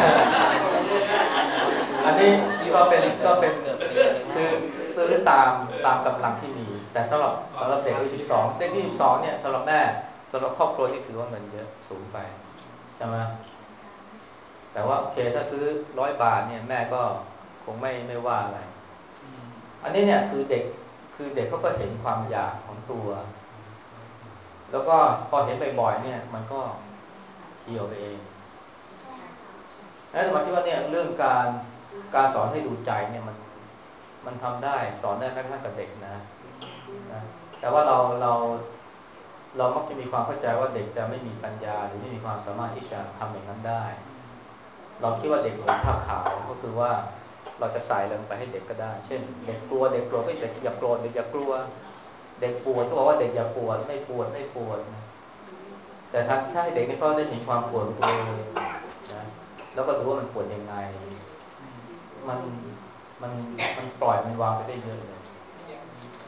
อันนี้ก็เป็นก็เป็นคือซื้อตามตามกำลังที่มีแต่สำหรับสำหรับเด็กอายุสิบสองเด็กอายุสิบสองเนี่ยสำหรับแม่สำหรับครอบครัวนี่ถือว่าเงินเยอะสูงไปใช่ไหมแต่ว่าโอเคถ้าซื้อร้อยบาทเนี่ยแม่ก็คงไม่ไม่ว่าอะไรอันนี้เนี่ยคือเด็กคือเด็กเขาก็เห็นความอยากของตัวแล้วก็พอเห็นบ่อยๆเนี่ยมันก็เหี่ยวไปเองแล้วมาที่ว่าเนี่ยเรื่องการการสอนให้ดูใจเนี่ยมันมันทำได้สอนได้แม้กระทั่งกับเด็กนะนะแต่ว่าเราเราเรามักจะมีความเข้าใจว่าเด็กจะไม่มีปัญญาหรือไม่มีความสามารถที่จะทำอย่างนั้นได้เราคิดว่าเด็กเหมือนผ้าขาวก็คือว่าเราจะใส่ลงไปให้เด็กก็ได้เช่นเด็กกลัวเด็กกลัวก็เด็กอย่าโกรธเด็กอย่ากลัวเด็กปวดก็บอกว่าเด็กอย่าปวดไม่ปวดไม่ปวดนะแต่ถ้าถ้าให้เด็กนี่เขาได้เห็นความปวดตัวเองนะแล้วก็รู้ว่ามันปวดยังไงมันมันมันปล่อยมันวางไปได้เยอะเลย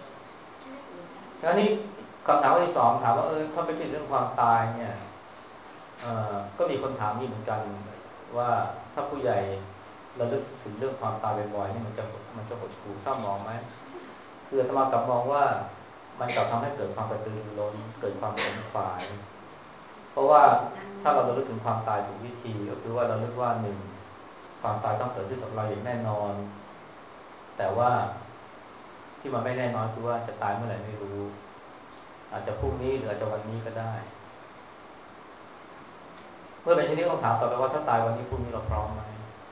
แล้วนี่คำถามที่สองถามว่าเออถ้าไปคิดเรื่องความตายเนี่ยก็มีคนถามนี่เหมือนกันว่าถ้าผู้ใหญ่ระลึกถึงเรื่องความตายบ่อยๆนี่มันจะมันจะหดหู่เศร้าหมองไหมคืออาตมากลับมองว่ามันกลับทำให้เกิดความกระตือรือร้นเกิดความขวนขวายเพราะว่าถ้าเราระลึกถึงความตายถูกวิธีก็คือว่าเราลึกว่าหนึ่งความตายต้องเกิดขึ้นกับเราอย่างแน่นอนแต่ว่าที่มันไม่แน่นอนคือว่าจะตายเมื่อไหร่ไม่รู้อาจจะพรุ่งนี้หรืออาจจะวันนี้ก็ได้เมื่อเป็นเช่นนี้ต้องถามต่อไปว่าถ้าตายวันนี้พรุ่งนี้เราพร้อมไหม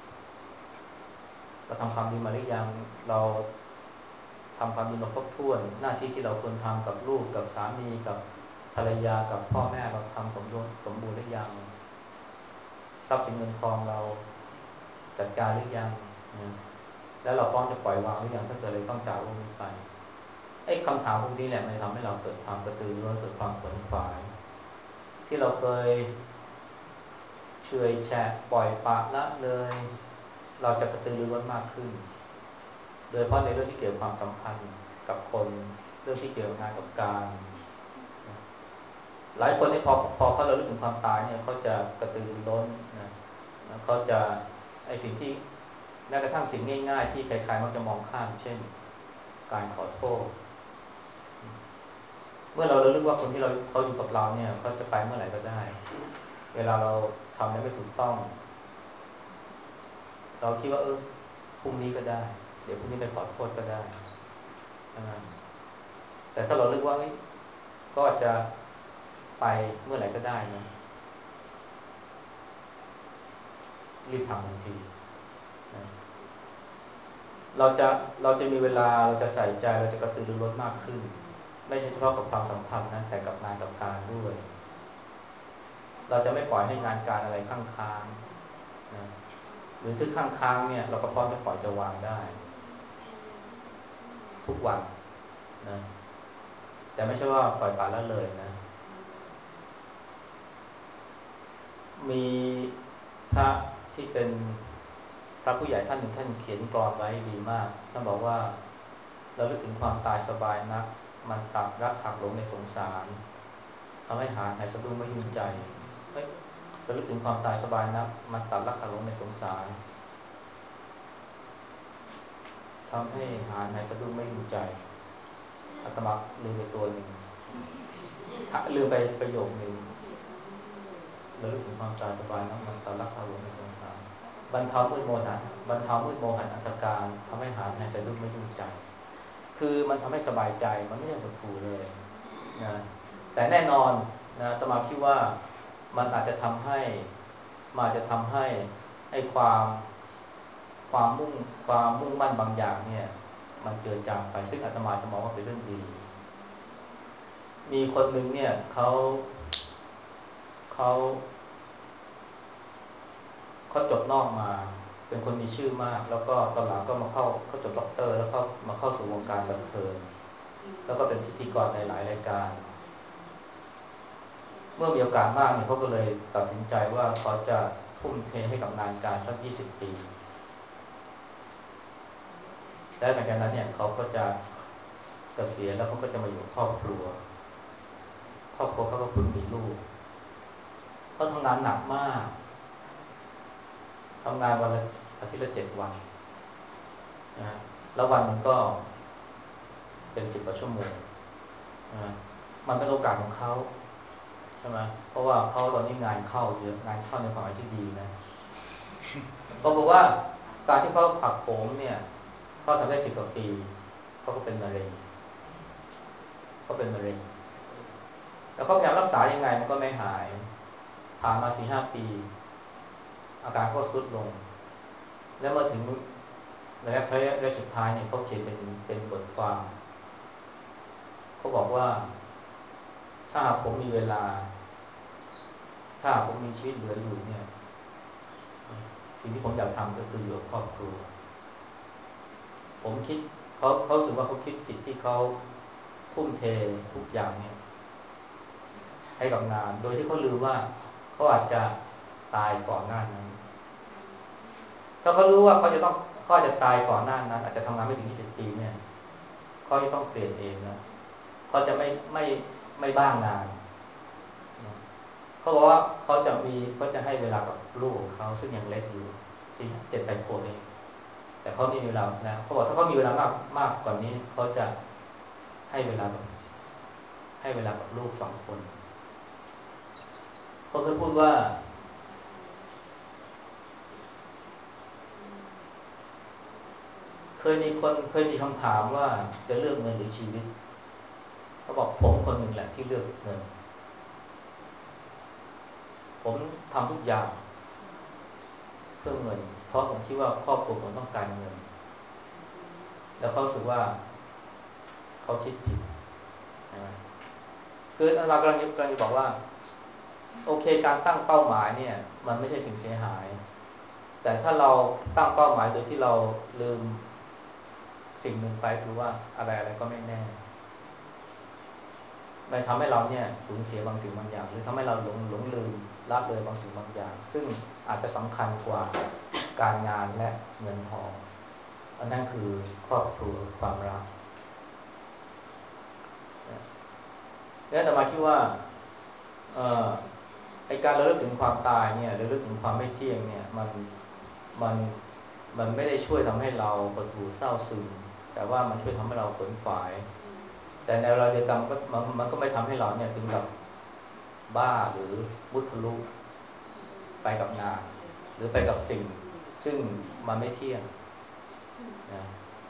เราทำความดีมาหรือยังเราทำความดีมาครบถ้วนหน้าที่ที่เราควรทำกับลูกกับสามีกับภรรยากับพ่อแม่เราทำสมบูรณ์สมบูรณ์หรือยังทรัพย์สินเงินทองเราจัดการหรือยังนะแล้วเราพร้อมจะปล่อยวางหรือยังถ้าเกิดอะไรต้องจากโลกนี้ไปไอ้คำถามพวกนี้แหละมันทำให้เราเกิดความกระตือรือร้นเกิดความขวนขวายที่เราเคยเฉยแฉะปล่อยปละละเลยเราจะกระตือรือร้นมากขึ้นโดยเฉพาะในเรื่องที่เกี่ยวกับความสัมพันธ์กับคนเรื่องที่เกี่ยวกับงานกับการหลายคนที่พอพอเขาเราลึกถึงความตายเนี่ยเขาจะกระตือรือร้นนะเขาจะไอ้สิ่งที่แม้กระทั่งสิ่งง่ายๆที่ใครๆมักจะมองข้ามเช่นการขอโทษเมื่อเราระลึกว่าคนที่เราเขาอยู่กับเราเนี่ยเขาจะไปเมื่อไหร่ก็ได้เวลาเราทำอะไรไม่ถูกต้องเราคิดว่าเออพรุ่งนี้ก็ได้เดี๋ยวพรุ่งนี้ไปขอโทษก็ได้ใช่ไหมแต่ถ้าเราลึกว่าก็จะไปเมื่อไหร่ก็ได้นะรีบทำทันทีนะเราจะเราจะมีเวลาเราจะใส่ใจเราจะกระตือรือร้นมากขึ้นไม่ใช่เฉพาะกับความสัมพันธ์นะแต่กับงานกับการด้วยเราจะไม่ปล่อยให้งานการอะไรข้างค้างนะหรือที่ข้างค้างเนี่ยเราก็พร้อมจะปล่อยจะวางได้ทุกวันนะแต่ไม่ใช่ว่าปล่อยปละละเลยนะมีพระที่เป็นพระผู้ใหญ่ท่านหนึ่งท่านเขียนกลอนไว้ดีมากท่านบอกว่าเราลึกถึงความตายสบายนักมันตัดรักหักหลงในสงสารทำให้หาหายสะดุ้งไม่ยุ่งใจเราลึกถึงความตายสบายนักมันตัดรักหักหลงในสงสารทำให้หาหายสะดุ้งไม่ยุ่งใจอาตมาลืมไปตัวหนึ่งลืมไปประโยคหนึ่งเราลึกถึงความตายสบายนักมันตัดรักหักหลงในสงสารบรรเทามืดโมหะบรรเทามืดโมหันอันตรการทำให้หาหายสะดุ้งไม่ยุ่งใจคือมันทำให้สบายใจมันไม่ใช่หดหู่เลยนะแต่แน่นอนนะอาตมาคิดว่ามันอาจจะทำให้มันอาจจะทำให้ไอ้ความความมุ่งความมุ่งมั่นบางอย่างเนี่ยมันเจือจางไปซึ่งอาตมาจะมองว่าเป็นเรื่องดีมีคนหนึ่งเนี่ยเขาเขาเขาจบนอกมาเป็นคนมีชื่อมากแล้วก็ตอนหลังก็มาเข้าเขาจบด็อกเตอร์แล้วเขามาเข้าสู่วงการบันเทิงแล้วก็เป็นพิธีกรในหลายรายการเมื่อมีโอกาสมากเนี่ยเขาก็เลยตัดสินใจว่าเขาจะทุ่มเทให้กับงานการสักยี่สิบปีและหลังจากนั้นเนี่ยเขาก็จะเกษียณแล้วเขาก็จะมาอยู่ครอบครัวครอบครัวเขาก็เพิ่งมีลูกเขาทำงานหนักมากทำงานวันละอาทิตย์ละเจ็ดวันนะแล้ววันนึงก็เป็นสิบกว่าชั่วโมงนะมันเป็นโอกาสของเขาใช่ไหมเพราะว่าเขาตอนนี้งานเข้าเยอะงานเข้าในความหมายที่ดีนะปรากฏว่าการที่เขาผักโหมเนี่ยเขาทำได้สิบกว่าปีเขาก็เป็นมะเร็งเขาเป็นมะเร็งแล้วเขาพยายามรักษายังไงมันก็ไม่หายผ่านมาสี่ห้าปีอาการก็ทรุดลงแล้วมาถึงระยะระยะสุดท้ายเนี่ยเขาเขียนเป็นเป็นบทความเขาบอกว่าถ้าหากผมมีเวลาถ้าหากผมมีชีวิตเหลืออยู่เนี่ยสิ่งที่ผมอยากทำก็คืออยู่กับครอบครัวผมคิดเขาเขาสึกว่าเขาคิดผิดที่เขาทุ่มเททุกอย่างเนี่ยให้กับงานโดยที่เขาลืมว่าเขาอาจจะตายก่อนหน้านั้นถ้าเขารู้ว่าเขาจะต้องเขาจะตายก่อนหน้านั้นอาจจะทำงานไม่ถึงยี่สิบปีเนี่ยเขาจะต้องเปลี่ยนเองนะเขาจะไม่ไม่ไม่บ้างงานเขาบอกว่าเขาจะมีก็จะให้เวลากับลูกของเขาซึ่งยังเล็กอยู่สี่เจ็ดแปดขวบเองแต่เขาไม่มีเวลาแล้วเขาบอกถ้าเขามีเวลามากมากกว่านี้เขาจะให้เวลากับให้เวลากับลูกสองคนเขาเคยพูดว่าเคยมีคนเคยมีคำถามว่าจะเลือกเงินหรือชีวิตเขาบอกผมคนหนึ่งแหละที่เลือกเงินผมทำทุกอย่างเพื่อเงินเพราะผมคิดว่าครอบครัวผมต้องการเงินแล้วเขารู้สึกว่าเขาคิดผิดนะคือเรากำลังกำลังจะบอกว่าโอเคการตั้งเป้าหมายเนี่ยมันไม่ใช่สิ่งเสียหายแต่ถ้าเราตั้งเป้าหมายโดยที่เราลืมสิ่งหนึ่งไปคือว่าอะไรอะไรก็ไม่แน่มันทำให้เราเนี่ยสูญเสียบางสิ่งบางอย่างหรือทำให้เราหลงหลงลืมละเลยบางสิ่งบางอย่างซึ่งอาจจะสำคัญกว่าการงานและเงินทองอันนั้นคือครอบครัวความรักและอาตมาคิดว่าไอ้การระลึกถึงความตายเนี่ยระลึกถึงความไม่เที่ยงเนี่ยมันมันมันไม่ได้ช่วยทำให้เราหดหู่เศร้าซึมแต่ว่ามันช่วยทำให้เราขวนขวายแต่ในเวลาเดียวกันมันก็มันมันก็ไม่ทำให้เราเนี่ยถึงกับบ้าหรือมุทะลุไปกับงานหรือไปกับสิ่งซึ่งมันไม่เที่ยงนะ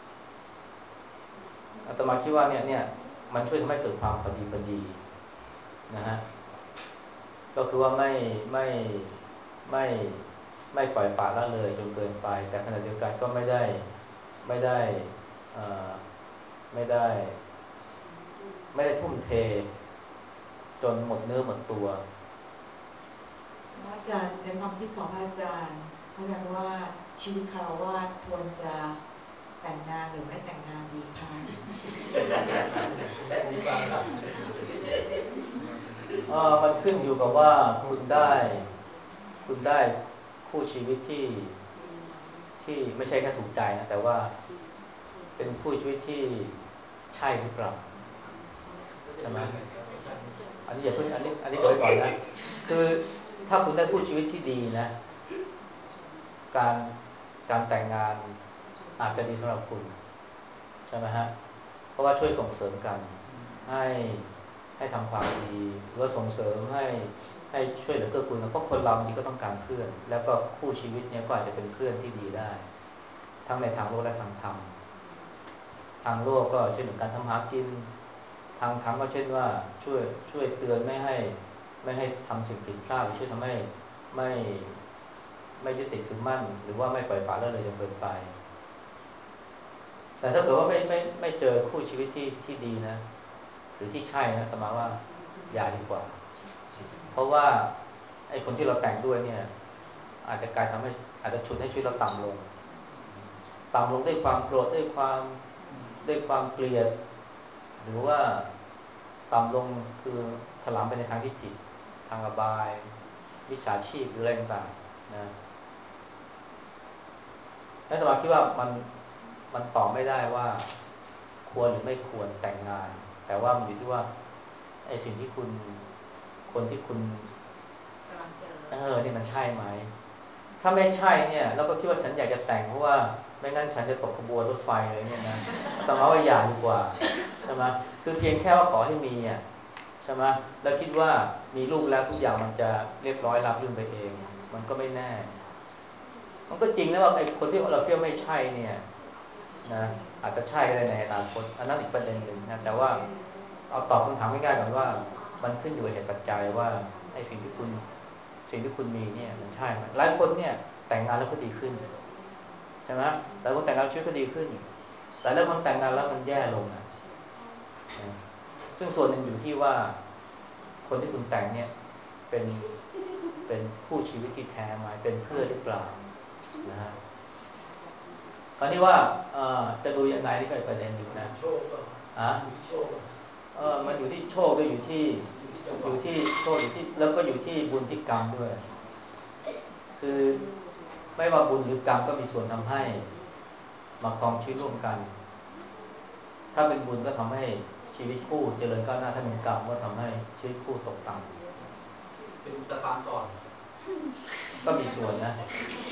อาตมาคิดว่าเนี่ยเนี่ยมันช่วยทำให้เกิดความพอดีพอดีนะฮะก็คือว่าไม่ไม่ไม่ไม่ปล่อยปละละเลยจนเกินไปแต่ขณะเดียวกันก็ไม่ได้ไม่ได้ไม่ได้ไม่ได้ทุ่มเทจนหมดเนื้อหมดตัวอาจารย์ในความคิดของอาจารย์อาจารย์ว่าชีวิตคารวะควรจะแต่งงานหรือไม่แต่งงานดีคะเออมันขึ้นอยู่กับว่าคุณได้คุณได้คู่ชีวิตที่ที่ไม่ใช่แค่ถูกใจนะแต่ว่าเป็นคู่ชีวิตที่ใช่หรือเปล่าใช่ไหมอันนี้อย่าเพิ่งอันนี้อันนี้เดี๋ยวก่อนนะคือถ้าคุณได้คู่ชีวิตที่ดีนะการการแต่งงานอาจจะดีสำหรับคุณใช่ไหมฮะเพราะว่าช่วยส่งเสริมกันให้ให้ทำความดีหรือว่าส่งเสริมให้ให้ช่วยเหลือเกื้อกูลเพราะคนเราจริงก็ต้องการเพื่อนแล้วก็คู่ชีวิตเนี้ยก็อาจจะเป็นเพื่อนที่ดีได้ทั้งในทางโลกและทางธรรมทางโลกก็เช่นการทำหากินทางธรรมก็เช่นว่าช่วยช่วยเตือนไม่ให้ไม่ให้ทำสิ่งผิดพลาดช่วยทำให้ไม่ไม่ยึดติดถือมั่นหรือว่าไม่ปล่อยปละละเลยจนเกินไปแต่ถ้าเกิดว่าไม่ไม่ไม่เจอคู่ชีวิตที่ที่ดีนะหรือที่ใช่นะสมมติว่าอย่าดีกว่าเพราะว่าไอ้คนที่เราแต่งด้วยเนี่ยอาจจะกลายทำให้อาจจะฉุดให้ชีวิตเราต่ำลงต่ำลงด้วยความโกรธด้วยความด้วยความเกลียดหรือว่าต่ำลงคือถลำไปในทางที่ผิดทางอบายมิจฉาชีพหรืออะไรต่างๆนะแล้วแต่ว่าคิดว่ามันมันตอบไม่ได้ว่าควรหรือไม่ควรแต่งงานแต่ว่ามันอยู่ที่ว่าไอ้สิ่งที่คุณคนที่คุณกำลังเจอเออนี่มันใช่ไหมถ้าไม่ใช่เนี่ยเราก็คิดว่าฉันอยากจะแต่งเพราะว่าไม่งั้นฉันจะตกขบวนรถไฟอะไรเนี่ยนะแต่มาว่าอย่าดีกว่าใช่ไหมคือเพียงแค่ว่าขอให้มีอ่ะใช่ไหมแล้วคิดว่ามีลูกแล้วทุกอย่างมันจะเรียบร้อยราบรื่นไปเองมันก็ไม่แน่มันก็จริงนะว่าไอ้คนที่เราเชื่อไม่ใช่เนี่ยนะอาจจะใช่ก็ได้ในอนาคตอันนั้นอีกประเด็นหนึ่งนะแต่ว่าเอาตอบคำถามง่ายๆก่อนว่ามันขึ้นอยู่กับเหตุปัจจัยว่าไอ้สิ่งที่คุณสิ่งที่คุณมีเนี่ยมันใช่ไหมหลายคนเนี่ยแต่งงานแล้วก็ดีขึ้นใช่ไหมหลายคนแต่งงานชีวิตก็ดีขึ้นแต่หลายคนแต่งงานแล้วมันแย่ลงนะซึ่งส่วนหนึ่งอยู่ที่ว่าคนที่คุณแต่งเนี่ยเป็นเป็นคู่ชีวิตที่แท้ไหมเป็นเพื่อนหรือเปล่านะฮะคราวนี้ว่าจะดูยังไงนี่ก็อีกประเด็นหนึ่งนะอ่ะเออมันอยู่ที่โชคด้วยอยู่ที่อยู่ที่โชคอยู่ที่แล้วก็อยู่ที่บุญที่กรรมด้วยคือไม่ว่าบุญหรือกรรมก็มีส่วนทำให้มาครองชีวิตร่วมกันถ้าเป็นบุญก็ทำให้ชีวิตคู่เจริญก้าวหน้าถ้าเป็นกรรมก็ทำให้ชีวิตคู่ตกต่เป็นตะปางก่อนก็มีส่วนนะ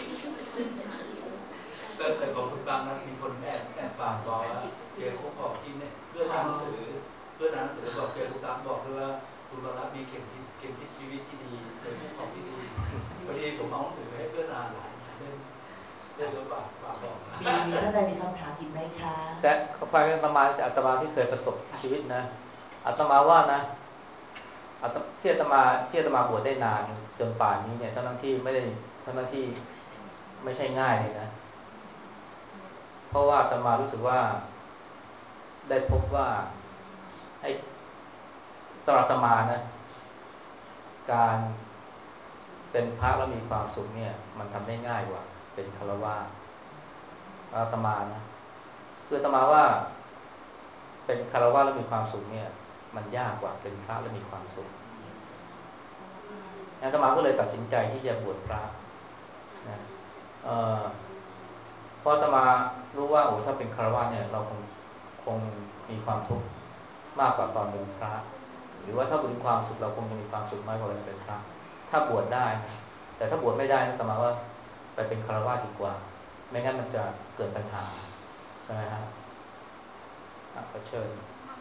ก็เคยของคุณปางนั้นมีคนแอบแอบฝากบอกว่าเจอเขาบอกที่เนี่ยเพื่อนอ่านหนังสือเพื่อนอ่านหนังสือบอกเจอคุณปางบอกด้วยว่าคุณปางมีเข็มทิศเข็มทิศชีวิตที่ดีเจอผู้ของที่ดีพอดีผมเอาหนังสือให้เพื่อนอ่านหลายเล่มเล่มก็ฝากฝากบอกมีมีท่านใดมีคำถามอีกไหมคะแต่ความเป็นอาตมาจากอาตมาที่เคยประสบชีวิตนะอาตมาว่านะอาตที่อาตมาที่อาตมาบวชได้นานจนป่านนี้เนี่ยทั้งที่ไม่ได้ทั้งที่ไม่ใช่ง่ายเลยนะเพราะว่าอาตมารู้สึกว่าได้พบว่าไอ้สำหรับอาตมานะการเป็นพระแล้วมีความสุขเนี่ยมันทำได้ง่ายกว่าเป็นฆราวาสอาตมานะคืออาตมาว่าเป็นฆราวาสแล้วมีความสุขเนี่ยมันยากกว่าเป็นพระแล้วมีความสุขอาตมาก็เลยตัดสินใจที่จะบวชพระนะเอ่อเพราะอาตมารู้ว่าโอ้ถ้าเป็นฆราวาสเนี่ยเราคงคงมีความทุกข์มากกว่าตอนเป็นพระหรือว่าถ้าเป็นความสุขเราคงจะมีความสุขน้อยกว่าตอนเป็นพระถ้าบวชได้นะแต่ถ้าบวชไม่ได้นะอาตมาว่าไปเป็นฆราวาสดีกว่าไม่งั้นมันจะเกิดปัญหาใช่ไหมฮะขอเชิญ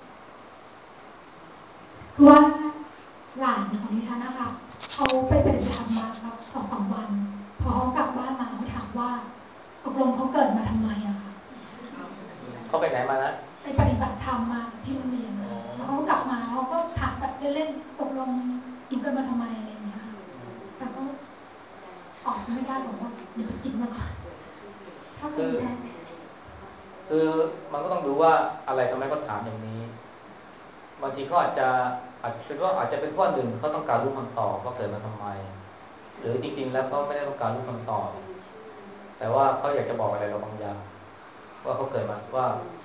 คือว่าหลานของดิฉันนะคะเขาไปปฏิบัติธรรมมาครับสองสามวันพอเขากลับบ้านมาเขาถามว่าตกลงเขาเกิดมาทำไมอะคะเขาไปไหนมานะไปปฏิบัติธรรมมาที่โรงเรียนนะแล้วเขากลับมาเขาก็ถามแบบเล่นๆตกลงหนูเกิดมาทำไมอะไรอย่างเงี้ยแต่ก็ออกไม่ได้บอกว่าเดี๋ยวคิดมาก่อนถ้าเป็นแท้คือมันก็ต้องดูว่าอะไรทำไมเขาถามอย่างนี้บางทีเขาอาจจะอาจจะเป็นว่าอาจจะเป็นข้อหนึ่งเขาต้องการรู้คำตอบว่าเกิดมาทำไมหรือจริงๆแล้วเขาไม่ได้ต้องการรู้คำตอบแต่ว่าเขาอยากจะบอกอะไรเราบางอย่างว่าเขาเกิดมาว่า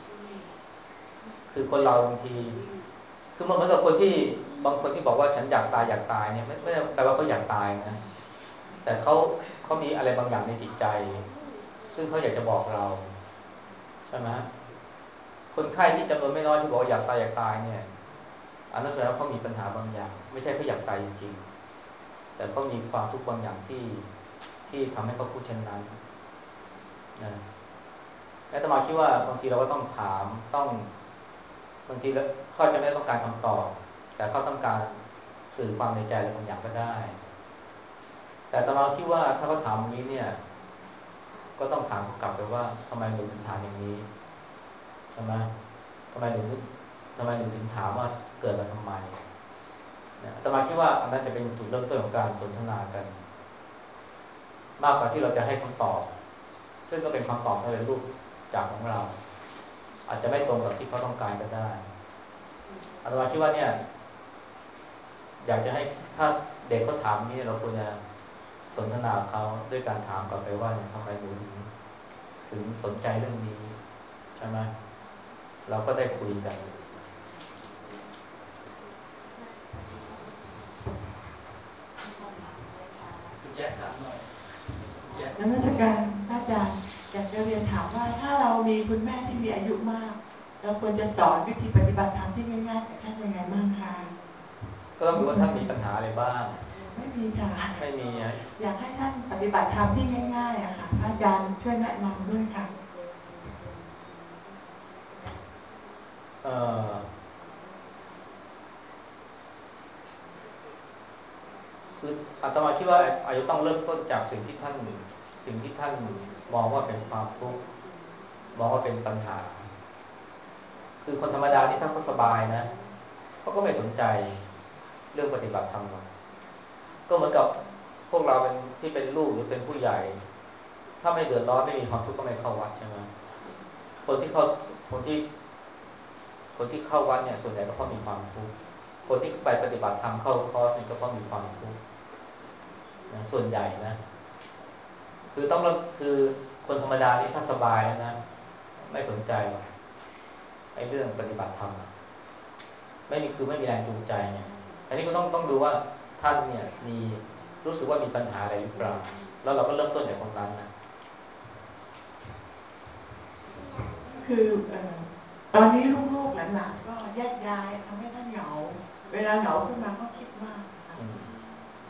คือคนเราบางทีคือมันเหมือนกับคนที่บางคนที่บอกว่าฉันอยากตายอยากตายเนี่ยไม่ไม่ได้แปลว่าเขาอยากตายนะแต่เขาเขามีอะไรบางอย่างในจิตใจซึ่งเขาอยากจะบอกเราใช่ไหมคนไข้ที่จำนวนไม่น้อยที่บอกว่าอยากตายอยากตายเนี่ยอันนั้นแสดงว่าเขามีปัญหาบางอย่างไม่ใช่เขาอยากตายจริงๆแต่เขามีความทุกข์บางอย่างที่ที่ทำให้เขาพูดเช่นนั้นนะและอาตมาคิดว่าบางทีเราก็ต้องถามต้องบางทีแล้วเขาจะไม่ต้องการคำตอบแต่เขาต้องการสื่อความในใจอะไรบางอย่างก็ได้แต่อาตมาคิดว่าถ้าเขาถามอย่างนี้เนี่ยก็ต้องถามเขากลับไปว่าทำไมหนูถึงถามอย่างนี้ใช่ไหมทำไมหนูทำไมหนูถึงถามว่าเกิดมาทำไมอาตมาคิดว่าอันนั้นจะเป็นจุดเริ่มต้นของการสนทนากันมากกว่าที่เราจะให้คำตอบซึ่งก็เป็นคำตอบในรูปจากของเราอาจจะไม่ตรงกับที่เขาต้องการก็ได้อาตมาคิดว่าเนี่ยอยากจะให้ถ้าเด็กเขาถามนี้เราควรจะสนทนาเขาด้วยการถามกลับไปว่าทำไมหนูถึงถึงสนใจเรื่องนี้ใช่ไหมเราก็ได้คุยกันแยกถามหน่อยนักวิชาการอาจารย์อยากจะเรียนถามว่าถ้าเรามีคุณแม่ที่มีอายุมากเราควรจะสอนวิธีปฏิบัติธรรมที่ง่ายๆกับท่านยังไงบ้างคะก็ต้องดูว่าท่านมีปัญหาอะไรบ้างไม่มีค่ะไม่มีอยากให้ท่านปฏิบัติธรรมที่ง่ายๆอะค่ะพระอาจารย์ช่วยแนะนำด้วยค่ะเอ่อคืออาตมาคิดว่าอาจจะต้องเริ่มต้นจากสิ่งที่ท่านสิ่งที่ท่านมองว่าเป็นความทุกข์มองว่าเป็นปัญหาคือคนธรรมดาที่ถ้าเขาสบายนะเขาก็ไม่สนใจเรื่องปฏิบัติธรรมหรอกก็เหมือนกับพวกเราเป็นที่เป็นลูกหรือเป็นผู้ใหญ่ถ้าไม่เดือดร้อนไม่มีความทุกข์ก็ไม่เข้าวัดใช่ไหมคนที่เขาคนที่คนที่เข้าวัดเนี่ยส่วนใหญ่ก็เพราะมีความทุกข์คนที่ไปปฏิบัติธรรมเข้าคอร์สนี่ก็เพราะมีความทุกข์นะส่วนใหญ่นะคือต้องคือคนธรรมดาที่ถ้าสบายแล้วนะไม่สนใจหรอกไอ้เรื่องปฏิบัติธรรมไม่มีคือไม่มีแรงจูงใจเนี่ยอันนี้ก็ต้องต้องดูว่าท่านเนี่ยมีรู้สึกว่ามีปัญหาอะไรหรือเปล่าแล้วเราก็เริ่มต้นจากตรงนั้นนะคือเอ่อตอนนี้ลูกๆหลานๆก็แยกย้ายทำให้ท่านเหงาเวลาเหงาขึ้นมาก็คิดมากนะคะ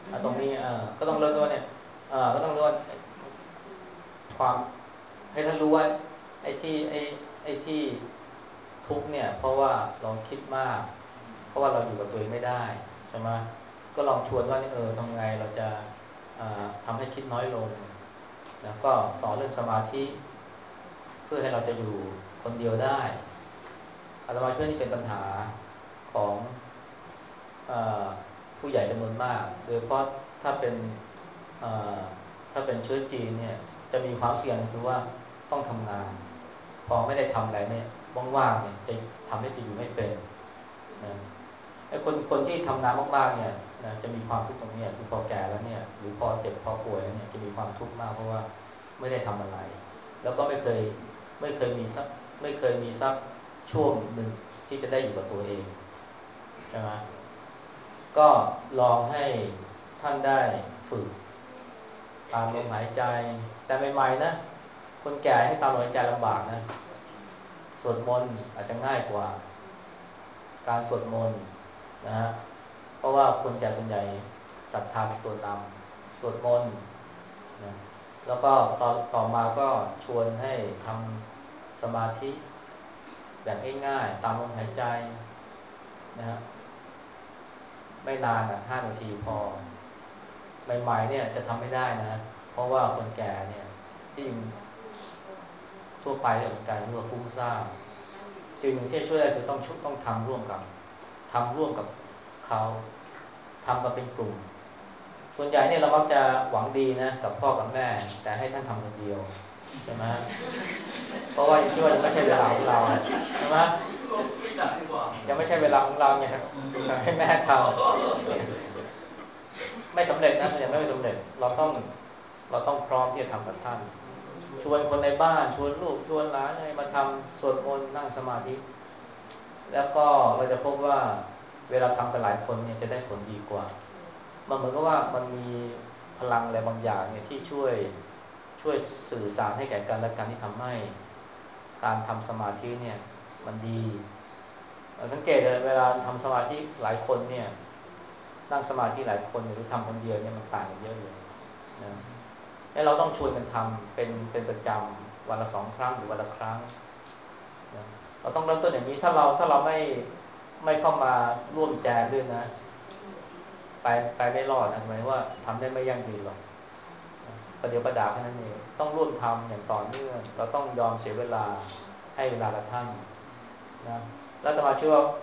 ตรงนี้เออก็ต้องเริ่มต้นเนี่ยเออก็ต้องรู้ว่าความให้ท่านรู้ว่าไอ้ที่ไอ้ไอ้ที่ทุกเนี่ยเพราะว่าเราคิดมากเพราะว่าเราอยู่กับตัวเองไม่ได้ใช่ไหมก็ลองชวนว่าเออทำไงเราจะทำให้คิดน้อยลงแล้วก็สอนเรื่องสมาธิเพื่อให้เราจะอยู่คนเดียวได้อาตมาเชื่อนี่เป็นปัญหาของเอ่อผู้ใหญ่จำนวนมากโดยเฉพาะถ้าเป็นถ้าเป็นเชื้อจีนเนี่ยจะมีความเสี่ยงคือว่าต้องทำงานพอไม่ได้ทำอะไรเนี่ยว่างๆเนี่ยจะทำให้จะอยู่ไม่เป็นนะไอ้คนคนที่ทำงานมากๆเนี่ยนะจะมีความทุกข์ตรงนี้คือพอแก่แล้วเนี่ยหรือพอเจ็บพอป่วยแล้วเนี่ยจะมีความทุกข์มากเพราะว่าไม่ได้ทำอะไรแล้วก็ไม่เคยไม่เคยมีสักไม่เคยมีสักช่วงหนึ่งที่จะได้อยู่กับตัวเองใช่ไหมก็ลองให้ท่านได้ฝึกตามลมหายใจแต่ใหม่ๆนะคนแก่ให้ตามลมหายใจลำบากนะสวดมนต์อาจจะง่ายกว่าการสวดมนต์นะฮะเพราะว่าคนแก่ส่วนใหญ่ศรัทธาเป็นตัวนำสวดมนต์นะแล้วก็ต่อต่อมาก็ชวนให้ทำสมาธิแบบง่ายๆตามลมหายใจนะฮะไม่นานอ่ะห้านาทีพอใหม่ๆเนี่ยจะทำไม่ได้นะเพราะว่าคนแก่เนี่ยที่ทั่วไปเรื่องการที่ว่าฟุ้งซ่านสิ่งหนึ่งที่ช่วยได้คือต้องชุบต้องทำร่วมกับทำร่วมกับเขาทำกันเป็นกลุ่มส่วนใหญ่เนี่ยเรามักจะหวังดีนะกับพ่อกับแม่แต่ให้ท่านทำคนเดียวใช่ไหมเพราะว่ายังคิดว่ายังไม่ใช่เวลาของเราใช่ไหมยังไม่ใช่เวลาของเราเนี่ยครับให้แม่ทำไม่สำเร็จนะส่วนใหญ่ไม่สำเร็จเราต้องเราต้องพร้อมที่จะทำกับท่านชวนคนในบ้านชวนลูกชวนหลานอะไรมาทำสวดมนต์นั่งสมาธิแล้วก็เราจะพบว่าเวลาทำกันหลายคนเนี่ยจะได้ผลดีกว่ามันเหมือนกับว่ามันมีพลังอะไรบางอย่างเนี่ยที่ช่วยช่วยสื่อสารให้แก่กันและกันที่ทำให้การทำสมาธิเนี่ยมันดีสังเกตเลยเวลาทำสมาธิหลายคนเนี่ยนั่งสมาธิหลายคนหรือทำคนเดียวเนี่ยมันต่างกันเยอะเลยนะและเราต้องชวนกันทำเป็นเป็นประจำวันละสองครั้งหรือวันละครั้งนะเราต้องเริ่มต้นอย่างนี้ถ้าเราถ้าเราไม่ไม่เข้ามาร่วมแจมด้วยนะไปไปไม่รอดนะหมายว่าทำได้ไม่ยั่งยืนหรอกประเดี๋ยวประดาแค่นั้นเองต้องร่วมทำอย่างต่อเนื่องเราต้องยอมเสียเวลาให้เวลากับท่านนะแล้วจะมาเชื่อว่า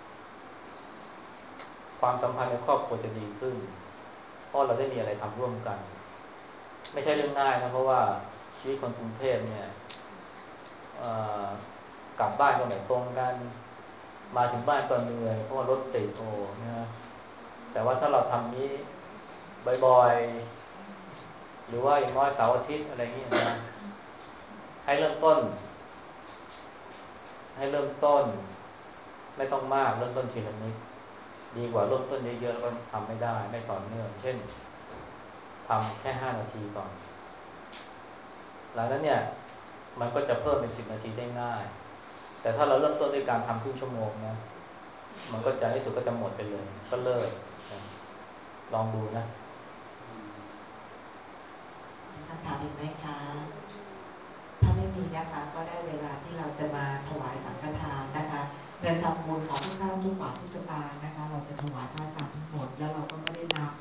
ความสัมพันธ์ในครอบครัวจะดีขึ้นเพราะเราได้มีอะไรทำร่วมกันไม่ใช่เรื่องง่ายนะเพราะว่าชีวิตคนกรุงเทพเนี่ยกลับบ้านก็ไม่ตรงกันมาถึงบ้านก็เหนื่อยเพราะว่ารถติดโอ้นะแต่ว่าถ้าเราทำนี้บ่อยๆหรือว่าอย่างน้อยเสาร์อาทิตย์อะไรอย่างนี้นะให้เริ่มต้นให้เริ่มต้นไม่ต้องมากเริ่มต้นทีละนิดดีกว่าเริ่มต้นเยอะๆแล้วก็ทำไม่ได้ไม่ต่อเนื่องเช่นทำแค่ห้านาทีก่อนหลังนั้นเนี่ยมันก็จะเพิ่มเป็นสิบนาทีได้ง่ายแต่ถ้าเราเริ่มต้นด้วยการทำครึ่งชั่วโมงนะมันก็จะในสุดก็จะหมดไปเลยก็เลิกนะลองดูนะมีคำถามอีกไหมคะถ้าไม่มีนะคะก็ได้เวลาที่เราจะมาถวายสังฆทานนะคะเงินทำบุญของทุกท่านทุกบาททุกสตางค์นะคะเราจะถวายพระอาจารย์ทั้งหมดแล้วเราก็ไม่ได้นับ